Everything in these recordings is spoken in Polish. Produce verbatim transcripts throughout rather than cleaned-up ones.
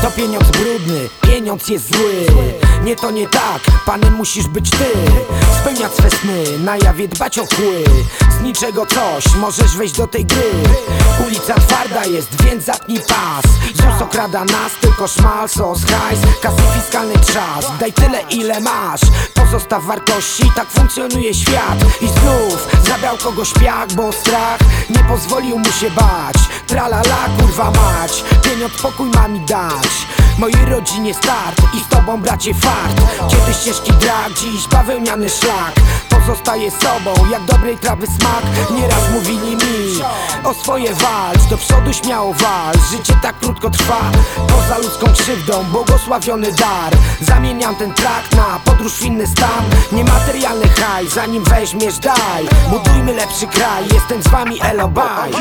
To pieniądz brudny, pieniądz jest zły. Nie, to nie tak, panem musisz być ty. Spełniać swe sny, na jawie dbać o kły. Z niczego coś, możesz wejść do tej gry. Ulica twarda jest, więc zapnij pas. ZUS okrada nas, tylko szmal, sos, hajs, kasy fiskalny trzask. Daj tyle ile masz, pozostaw wartości, tak funkcjonuje świat. I znów zabrał kogoś piach, bo strach nie pozwolił mu się bać. Tralala, kurwa mać, pieniądz pokój ma mi dać. Mojej rodzinie start i z tobą bracie fart. Kiedy ścieżki drag, dziś bawełniany szlak. Pozostaję sobą, jak dobrej trawy smak. Nieraz mówili mi o swoje walcz, do przodu śmiało walcz. Życie tak krótko trwa, poza ludzką krzywdą błogosławiony dar. Zamieniam ten track na podróż w inny stan. Niematerialny haj, zanim weźmiesz daj. Budujmy lepszy kraj, jestem z wami elo bye.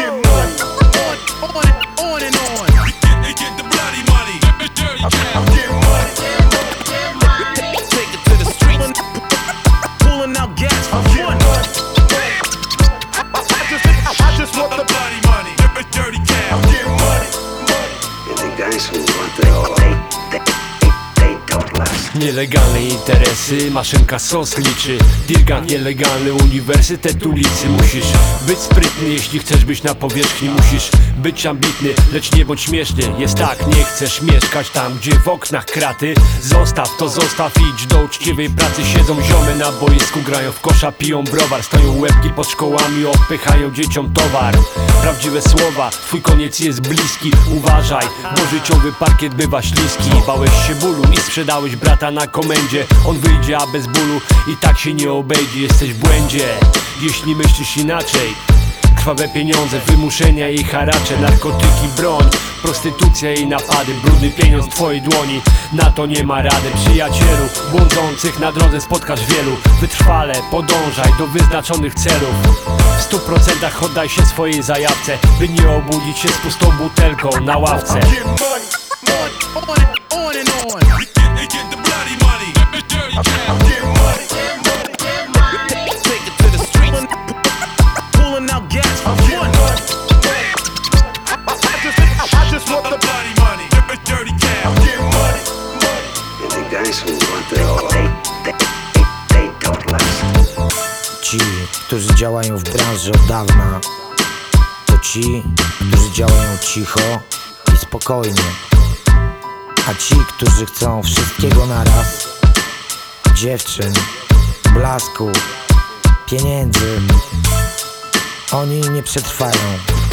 I'm getting money. Take it to the streets. Pulling out gas for fun. I just, I just want the bloody money. Dirty cash. I'm getting money. And the guys who want it all, they, they, they don't last. Nielegalne interesy, maszynka sos liczy. Dirgant, nielegalny uniwersytet ulicy. Musisz być sprytny, jeśli chcesz być na powierzchni. Musisz być ambitny, lecz nie bądź śmieszny. Jest tak, nie chcesz mieszkać tam, gdzie w oknach kraty. Zostaw to, zostaw, idź do uczciwej pracy. Siedzą ziomy na boisku, grają w kosza, piją browar. Stoją łebki pod szkołami, odpychają dzieciom towar. Prawdziwe słowa, twój koniec jest bliski. Uważaj, bo życiowy parkiet bywa śliski. Bałeś się bólu i sprzedałeś brata na komendzie. On wyjdzie, a bez bólu i tak się nie obejdzie. Jesteś w błędzie, jeśli myślisz inaczej. Krwawe pieniądze, wymuszenia i haracze, narkotyki, broń, prostytucja i napady. Brudny pieniądz w twojej dłoni, na to nie ma rady. Przyjacielu, błądzących na drodze spotkasz wielu. Wytrwale podążaj do wyznaczonych celów. W stu procentach oddaj się swojej zajawce, by nie obudzić się z pustą butelką na ławce. Ci, którzy działają w branży od dawna, to ci, którzy działają cicho i spokojnie. A ci, którzy chcą wszystkiego naraz, dziewczyn, blasku, pieniędzy, oni nie przetrwają.